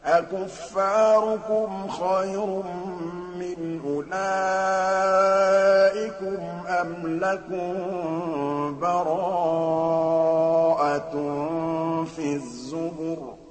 أَكُفَّارُكُمْ خَيْرٌ مِّنْ أُولَٰئِكُمْ أَمْ لَكُم بَرَاءَةٌ فِي الزُّبُرِ